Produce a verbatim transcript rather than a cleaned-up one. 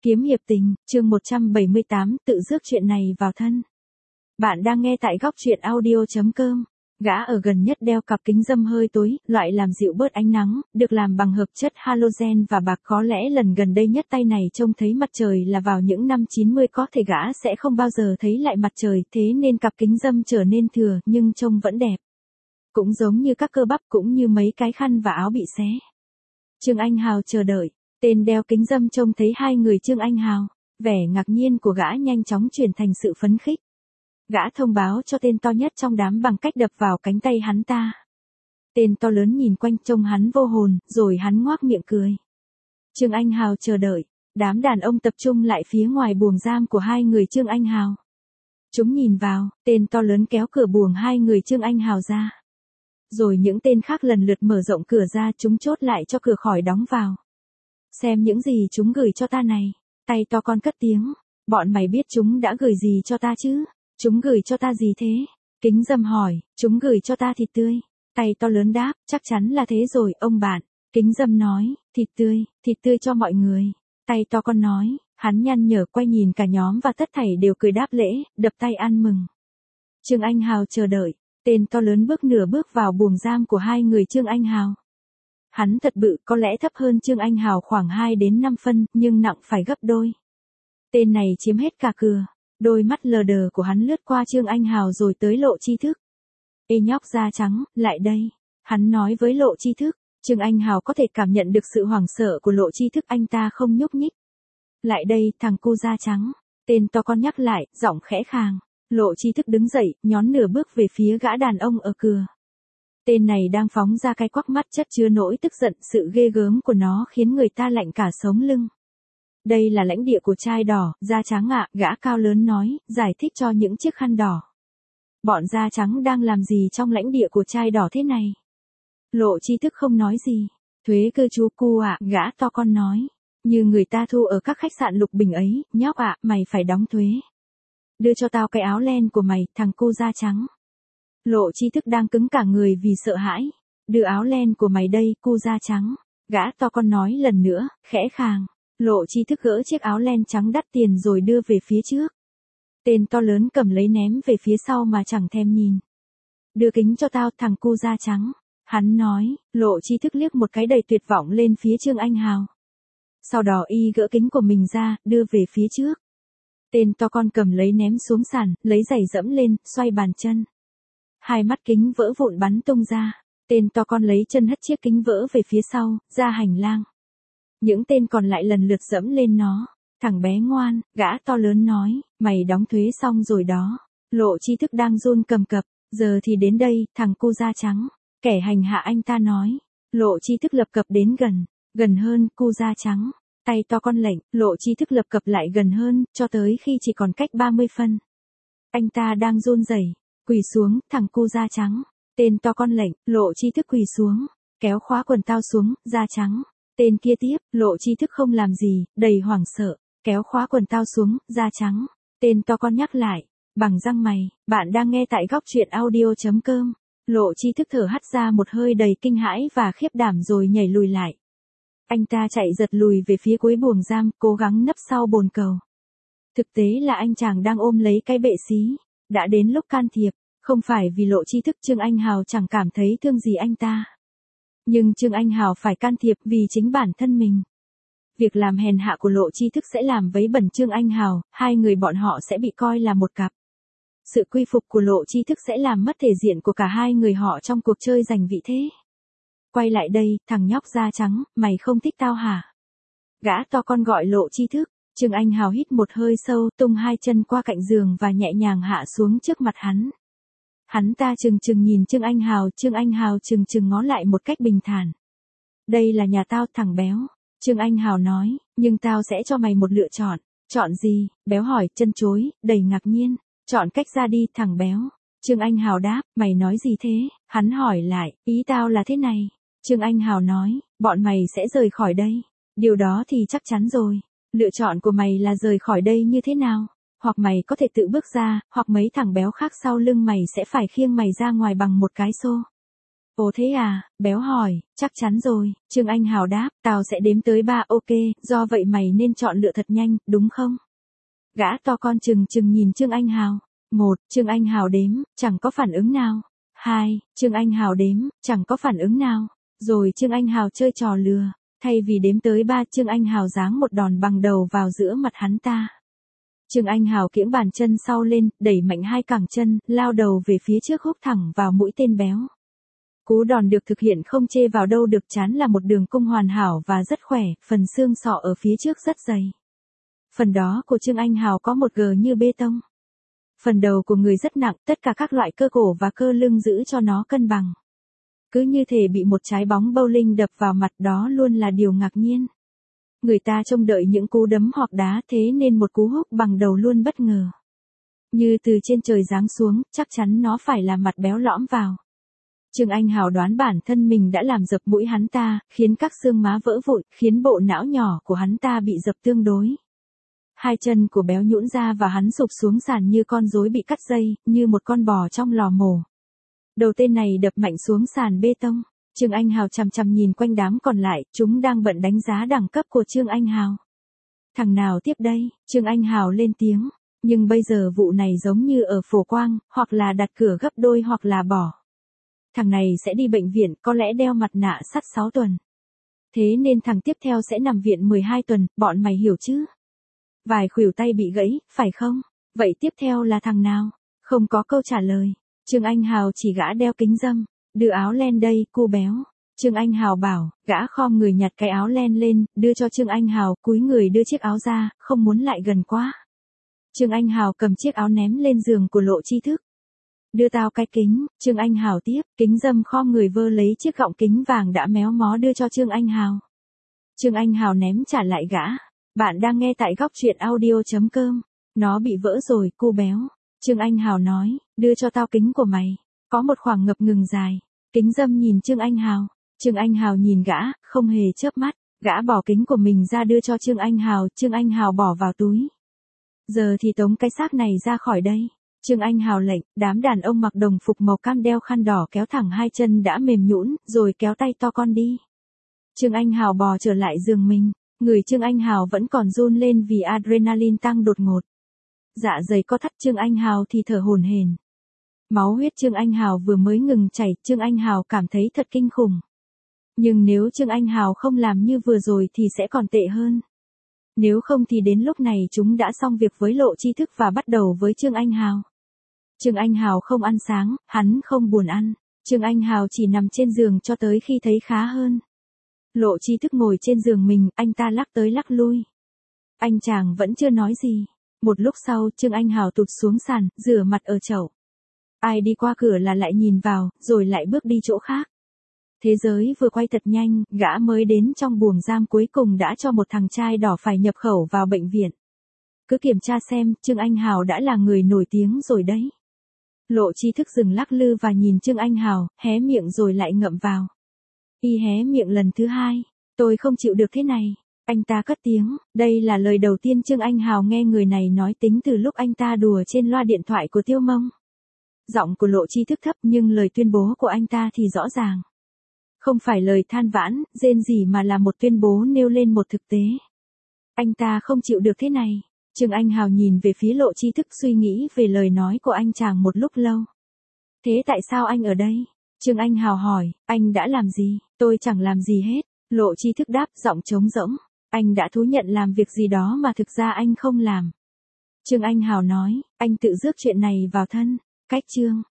Kiếm hiệp tình, chương một trăm bảy mươi tám, tự rước chuyện này vào thân. Bạn đang nghe tại góc truyện audio chấm com. Gã ở gần nhất đeo cặp kính râm hơi tối, loại làm dịu bớt ánh nắng, được làm bằng hợp chất halogen và bạc. Có lẽ lần gần đây nhất tay này trông thấy mặt trời là vào những năm chín mươi, có thể gã sẽ không bao giờ thấy lại mặt trời, thế nên cặp kính râm trở nên thừa nhưng trông vẫn đẹp. Cũng giống như các cơ bắp cũng như mấy cái khăn và áo bị xé. Trương Anh Hào chờ đợi. Tên đeo kính râm trông thấy hai người Trương Anh Hào, vẻ ngạc nhiên của gã nhanh chóng chuyển thành sự phấn khích. Gã thông báo cho tên to nhất trong đám bằng cách đập vào cánh tay hắn ta. Tên to lớn nhìn quanh trông hắn vô hồn, rồi hắn ngoác miệng cười. Trương Anh Hào chờ đợi, đám đàn ông tập trung lại phía ngoài buồng giam của hai người Trương Anh Hào. Chúng nhìn vào, tên to lớn kéo cửa buồng hai người Trương Anh Hào ra. Rồi những tên khác lần lượt mở rộng cửa ra, chúng chốt lại cho cửa khỏi đóng vào. Xem những gì chúng gửi cho ta này. Tay to con cất tiếng. Bọn mày biết chúng đã gửi gì cho ta chứ? Chúng gửi cho ta gì thế? Kính râm hỏi. Chúng gửi cho ta thịt tươi. Tay to lớn đáp. Chắc chắn là thế rồi, ông bạn. Kính râm nói. Thịt tươi, thịt tươi cho mọi người. Tay to con nói. Hắn nhăn nhở quay nhìn cả nhóm và tất thảy đều cười đáp lễ, đập tay ăn mừng. Trương Anh Hào chờ đợi. Tên to lớn bước nửa bước vào buồng giam của hai người Trương Anh Hào. Hắn thật bự, có lẽ thấp hơn Trương Anh Hào khoảng hai đến năm phân, nhưng nặng phải gấp đôi. Tên này chiếm hết cả cửa. Đôi mắt lờ đờ của hắn lướt qua Trương Anh Hào rồi tới Lộ Tri Thức. Ê nhóc da trắng, lại đây. Hắn nói với Lộ Tri Thức. Trương Anh Hào có thể cảm nhận được sự hoảng sợ của Lộ Tri Thức, anh ta không nhúc nhích. Lại đây, thằng cu da trắng. Tên to con nhắc lại, giọng khẽ khàng. Lộ Tri Thức đứng dậy, nhón nửa bước về phía gã đàn ông ở cửa. Tên này đang phóng ra cái quắc mắt chất chứa nỗi tức giận, sự ghê gớm của nó khiến người ta lạnh cả sống lưng. Đây là lãnh địa của trai đỏ, da trắng ạ, gã cao lớn nói, giải thích cho những chiếc khăn đỏ. Bọn da trắng đang làm gì trong lãnh địa của trai đỏ thế này? Lộ Tri Thức không nói gì. Thuế cư trú cu ạ, gã to con nói. Như người ta thu ở các khách sạn lục bình ấy, nhóc ạ, mày phải đóng thuế. Đưa cho tao cái áo len của mày, thằng cu da trắng. Lộ Tri Thức đang cứng cả người vì sợ hãi. Đưa áo len của mày đây, cu da trắng. Gã to con nói lần nữa, khẽ khàng. Lộ Tri Thức gỡ chiếc áo len trắng đắt tiền rồi đưa về phía trước. Tên to lớn cầm lấy ném về phía sau mà chẳng thèm nhìn. Đưa kính cho tao, thằng cu da trắng. Hắn nói. Lộ Tri Thức liếc một cái đầy tuyệt vọng lên phía Trương Anh Hào. Sau đó y gỡ kính của mình ra, đưa về phía trước. Tên to con cầm lấy ném xuống sàn, lấy giày dẫm lên, xoay bàn chân. Hai mắt kính vỡ vụn bắn tung ra. Tên to con lấy chân hất chiếc kính vỡ về phía sau, ra hành lang. Những tên còn lại lần lượt dẫm lên nó. Thằng bé ngoan, gã to lớn nói, mày đóng thuế xong rồi đó. Lộ Tri Thức đang run cầm cập, giờ thì đến đây, thằng cu da trắng. Kẻ hành hạ anh ta nói. Lộ Tri Thức lập cập đến gần, gần hơn, cu da trắng. Tay to con lệnh, Lộ Tri Thức lập cập lại gần hơn, cho tới khi chỉ còn cách ba mươi phân. Anh ta đang run rẩy. Quỳ xuống, thằng cu da trắng. Tên to con lệnh, Lộ Tri Thức quỳ xuống. Kéo khóa quần tao xuống, da trắng. Tên kia tiếp, Lộ Tri Thức không làm gì, đầy hoảng sợ. Kéo khóa quần tao xuống, da trắng. Tên to con nhắc lại. Bằng răng mày, bạn đang nghe tại góc truyện audio chấm com. Lộ Tri Thức thở hắt ra một hơi đầy kinh hãi và khiếp đảm rồi nhảy lùi lại. Anh ta chạy giật lùi về phía cuối buồng giam, cố gắng nấp sau bồn cầu. Thực tế là anh chàng đang ôm lấy cái bệ xí. Đã đến lúc can thiệp. Không phải vì Lộ Tri Thức, Trương Anh Hào chẳng cảm thấy thương gì anh ta. Nhưng Trương Anh Hào phải can thiệp vì chính bản thân mình. Việc làm hèn hạ của Lộ Tri Thức sẽ làm vấy bẩn Trương Anh Hào, hai người bọn họ sẽ bị coi là một cặp. Sự quy phục của Lộ Tri Thức sẽ làm mất thể diện của cả hai người họ trong cuộc chơi giành vị thế. Quay lại đây, thằng nhóc da trắng, mày không thích tao hả? Gã to con gọi Lộ Tri Thức. Trương Anh Hào hít một hơi sâu, tung hai chân qua cạnh giường và nhẹ nhàng hạ xuống trước mặt hắn. Hắn ta chừng chừng nhìn Trương Anh Hào, Trương Anh Hào chừng chừng ngó lại một cách bình thản. Đây là nhà tao, thằng béo. Trương Anh Hào nói, nhưng tao sẽ cho mày một lựa chọn. Chọn gì? Béo hỏi, chân chối, đầy ngạc nhiên. Chọn cách ra đi, thằng béo. Trương Anh Hào đáp, mày nói gì thế? Hắn hỏi lại, ý tao là thế này. Trương Anh Hào nói, bọn mày sẽ rời khỏi đây. Điều đó thì chắc chắn rồi. Lựa chọn của mày là rời khỏi đây như thế nào? Hoặc mày có thể tự bước ra, hoặc mấy thằng béo khác sau lưng mày sẽ phải khiêng mày ra ngoài bằng một cái xô. Ồ thế à, béo hỏi, chắc chắn rồi, Trương Anh Hào đáp, tao sẽ đếm tới ba, ok, do vậy mày nên chọn lựa thật nhanh, đúng không? Gã to con chừng chừng nhìn Trương Anh Hào. Một, Trương Anh Hào đếm, chẳng có phản ứng nào. Hai, Trương Anh Hào đếm, chẳng có phản ứng nào. Rồi Trương Anh Hào chơi trò lừa, thay vì đếm tới ba, Trương Anh Hào giáng một đòn bằng đầu vào giữa mặt hắn ta. Trương Anh Hào kiễng bàn chân sau lên, đẩy mạnh hai cẳng chân, lao đầu về phía trước húc thẳng vào mũi tên béo. Cú đòn được thực hiện không chê vào đâu được, chán là một đường cung hoàn hảo và rất khỏe, phần xương sọ ở phía trước rất dày. Phần đó của Trương Anh Hào có một gờ như bê tông. Phần đầu của người rất nặng, tất cả các loại cơ cổ và cơ lưng giữ cho nó cân bằng. Cứ như thể bị một trái bóng bowling đập vào mặt, đó luôn là điều ngạc nhiên. Người ta trông đợi những cú đấm hoặc đá, thế nên một cú húc bằng đầu luôn bất ngờ. Như từ trên trời giáng xuống, chắc chắn nó phải là mặt béo lõm vào. Trương Anh Hào đoán bản thân mình đã làm dập mũi hắn ta, khiến các xương má vỡ vụn, khiến bộ não nhỏ của hắn ta bị dập tương đối. Hai chân của béo nhũn ra và hắn sụp xuống sàn như con rối bị cắt dây, như một con bò trong lò mổ. Đầu tên này đập mạnh xuống sàn bê tông. Trương Anh Hào chằm chằm nhìn quanh đám còn lại, chúng đang bận đánh giá đẳng cấp của Trương Anh Hào. Thằng nào tiếp đây? Trương Anh Hào lên tiếng. Nhưng bây giờ vụ này giống như ở Phổ Quang, hoặc là đặt cửa gấp đôi hoặc là bỏ. Thằng này sẽ đi bệnh viện, có lẽ đeo mặt nạ sắt sáu tuần. Thế nên thằng tiếp theo sẽ nằm viện mười hai tuần, bọn mày hiểu chứ? Vài khuỷu tay bị gãy, phải không? Vậy tiếp theo là thằng nào? Không có câu trả lời. Trương Anh Hào chỉ gã đeo kính râm. Đưa áo len đây, cô béo. Trương Anh Hào bảo, gã khom người nhặt cái áo len lên, đưa cho Trương Anh Hào, cúi người đưa chiếc áo ra, không muốn lại gần quá. Trương Anh Hào cầm chiếc áo ném lên giường của Lộ Tri Thức. Đưa tao cái kính, Trương Anh Hào tiếp, kính râm khom người vơ lấy chiếc gọng kính vàng đã méo mó đưa cho Trương Anh Hào. Trương Anh Hào ném trả lại gã. Bạn đang nghe tại góc truyện audio chấm com. Nó bị vỡ rồi, cô béo. Trương Anh Hào nói, đưa cho tao kính của mày. Có một khoảng ngập ngừng dài. Kính râm nhìn Trương Anh Hào. Trương Anh Hào nhìn gã, không hề chớp mắt. Gã bỏ kính của mình ra đưa cho Trương Anh Hào, Trương Anh Hào bỏ vào túi. Giờ thì tống cái xác này ra khỏi đây. Trương Anh Hào lệnh, đám đàn ông mặc đồng phục màu cam đeo khăn đỏ kéo thẳng hai chân đã mềm nhũn, rồi kéo tay to con đi. Trương Anh Hào bò trở lại giường mình. Người Trương Anh Hào vẫn còn run lên vì adrenaline tăng đột ngột. Dạ dày co thắt, Trương Anh Hào thì thở hổn hển. Máu huyết Trương Anh Hào vừa mới ngừng chảy, Trương Anh Hào cảm thấy thật kinh khủng. Nhưng nếu Trương Anh Hào không làm như vừa rồi thì sẽ còn tệ hơn. Nếu không thì đến lúc này chúng đã xong việc với Lộ Tri Thức và bắt đầu với Trương Anh Hào. Trương Anh Hào không ăn sáng, hắn không buồn ăn. Trương Anh Hào chỉ nằm trên giường cho tới khi thấy khá hơn. Lộ Tri Thức ngồi trên giường mình, anh ta lắc tới lắc lui. Anh chàng vẫn chưa nói gì. Một lúc sau, Trương Anh Hào tụt xuống sàn, rửa mặt ở chậu. Ai đi qua cửa là lại nhìn vào, rồi lại bước đi chỗ khác. Thế giới vừa quay thật nhanh, gã mới đến trong buồng giam cuối cùng đã cho một thằng trai đỏ phải nhập khẩu vào bệnh viện. Cứ kiểm tra xem, Trương Anh Hào đã là người nổi tiếng rồi đấy. Lộ Tri Thức dừng lắc lư và nhìn Trương Anh Hào, hé miệng rồi lại ngậm vào. Y hé miệng lần thứ hai. Tôi không chịu được thế này. Anh ta cất tiếng. Đây là lời đầu tiên Trương Anh Hào nghe người này nói tính từ lúc anh ta đùa trên loa điện thoại của Tiêu Mông. Giọng của Lộ Tri Thức thấp nhưng lời tuyên bố của anh ta thì rõ ràng. Không phải lời than vãn, rên rỉ mà là một tuyên bố nêu lên một thực tế. Anh ta không chịu được thế này. Trương Anh Hào nhìn về phía Lộ Tri Thức suy nghĩ về lời nói của anh chàng một lúc lâu. Thế tại sao anh ở đây? Trương Anh Hào hỏi, anh đã làm gì? Tôi chẳng làm gì hết. Lộ Tri Thức đáp giọng trống rỗng. Anh đã thú nhận làm việc gì đó mà thực ra anh không làm. Trương Anh Hào nói, anh tự rước chuyện này vào thân. Cách chương.